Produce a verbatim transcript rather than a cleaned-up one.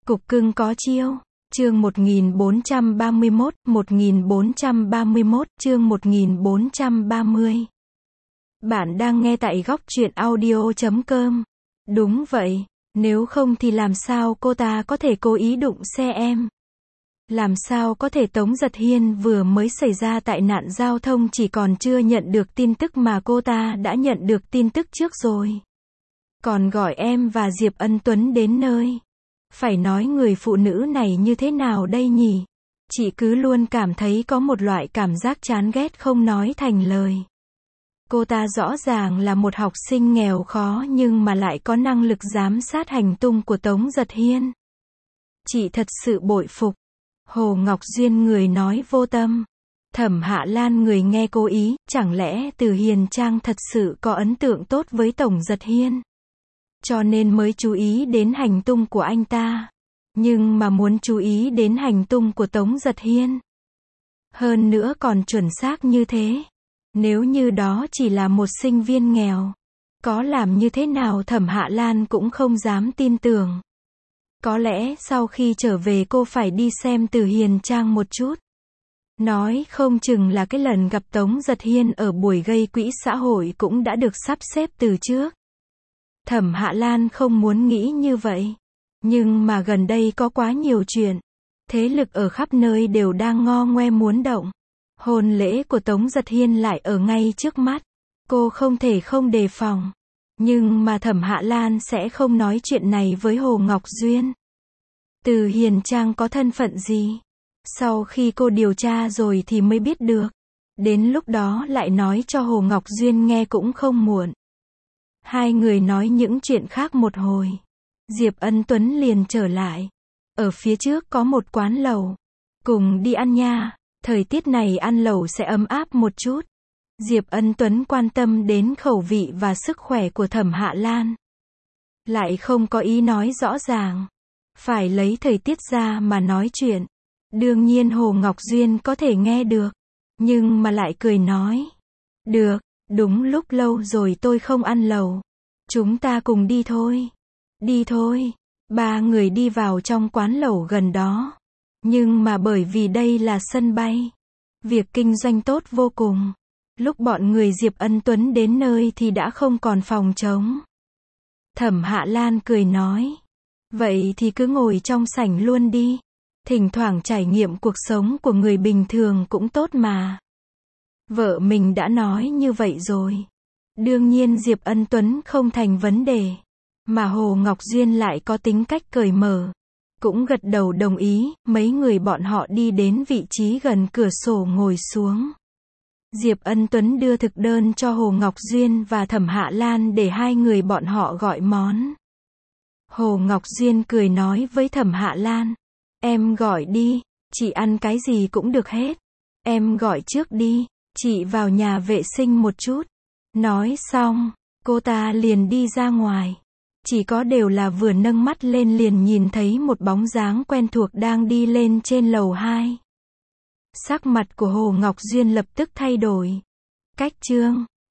Cục cưng có chiêu. Chương một nghìn bốn trăm ba mươi mốt, một nghìn bốn trăm ba mươi mốt, chương một nghìn bốn trăm ba mươi. Bạn đang nghe tại góc truyện audio chấm com. Đúng vậy, nếu không thì làm sao cô ta có thể cố ý đụng xe em? Làm sao có thể Tống Giật Hiên vừa mới xảy ra tai nạn giao thông chỉ còn chưa nhận được tin tức mà cô ta đã nhận được tin tức trước rồi. Còn gọi em và Diệp Ân Tuấn đến nơi. Phải nói người phụ nữ này như thế nào đây nhỉ? Chị cứ luôn cảm thấy có một loại cảm giác chán ghét không nói thành lời. Cô ta rõ ràng là một học sinh nghèo khó nhưng mà lại có năng lực giám sát hành tung của Tống Giật Hiên. Chị thật sự bội phục. Hồ Ngọc Duyên người nói vô tâm. Thẩm Hạ Lan người nghe cố ý, chẳng lẽ Từ Hiền Trang thật sự có ấn tượng tốt với Tống Giật Hiên? Cho nên mới chú ý đến hành tung của anh ta. Nhưng mà muốn chú ý đến hành tung của Tống Giật Hiên. Hơn nữa còn chuẩn xác như thế. Nếu như đó chỉ là một sinh viên nghèo, có làm như thế nào Thẩm Hạ Lan cũng không dám tin tưởng. Có lẽ sau khi trở về cô phải đi xem Từ Hiền Trang một chút. Nói không chừng là cái lần gặp Tống Giật Hiên ở buổi gây quỹ xã hội cũng đã được sắp xếp từ trước. Thẩm Hạ Lan không muốn nghĩ như vậy. Nhưng mà gần đây có quá nhiều chuyện. Thế lực ở khắp nơi đều đang ngo ngoe muốn động. Hôn lễ của Tống Giật Hiên lại ở ngay trước mắt. Cô không thể không đề phòng. Nhưng mà Thẩm Hạ Lan sẽ không nói chuyện này với Hồ Ngọc Duyên. Từ Hiền Trang có thân phận gì? Sau khi cô điều tra rồi thì mới biết được. Đến lúc đó lại nói cho Hồ Ngọc Duyên nghe cũng không muộn. Hai người nói những chuyện khác một hồi. Diệp Ân Tuấn liền trở lại. Ở phía trước có một quán lẩu. Cùng đi ăn nha. Thời tiết này ăn lẩu sẽ ấm áp một chút. Diệp Ân Tuấn quan tâm đến khẩu vị và sức khỏe của Thẩm Hạ Lan. Lại không có ý nói rõ ràng. Phải lấy thời tiết ra mà nói chuyện. Đương nhiên Hồ Ngọc Duyên có thể nghe được. Nhưng mà lại cười nói. Được, đúng lúc lâu rồi tôi không ăn lẩu. Chúng ta cùng đi thôi. Đi thôi. Ba người đi vào trong quán lẩu gần đó. Nhưng mà bởi vì đây là sân bay. Việc kinh doanh tốt vô cùng. Lúc bọn người Diệp Ân Tuấn đến nơi thì đã không còn phòng trống. Thẩm Hạ Lan cười nói. Vậy thì cứ ngồi trong sảnh luôn đi. Thỉnh thoảng trải nghiệm cuộc sống của người bình thường cũng tốt mà. Vợ mình đã nói như vậy rồi. Đương nhiên Diệp Ân Tuấn không thành vấn đề. Mà Hồ Ngọc Duyên lại có tính cách cởi mở. Cũng gật đầu đồng ý, mấy người bọn họ đi đến vị trí gần cửa sổ ngồi xuống. Diệp Ân Tuấn đưa thực đơn cho Hồ Ngọc Duyên và Thẩm Hạ Lan để hai người bọn họ gọi món. Hồ Ngọc Duyên cười nói với Thẩm Hạ Lan. Em gọi đi, chị ăn cái gì cũng được hết. Em gọi trước đi, chị vào nhà vệ sinh một chút. Nói xong, cô ta liền đi ra ngoài. Chỉ có điều là vừa nâng mắt lên liền nhìn thấy một bóng dáng quen thuộc đang đi lên trên lầu hai. Sắc mặt của Hồ Ngọc Duyên lập tức thay đổi. Cách chương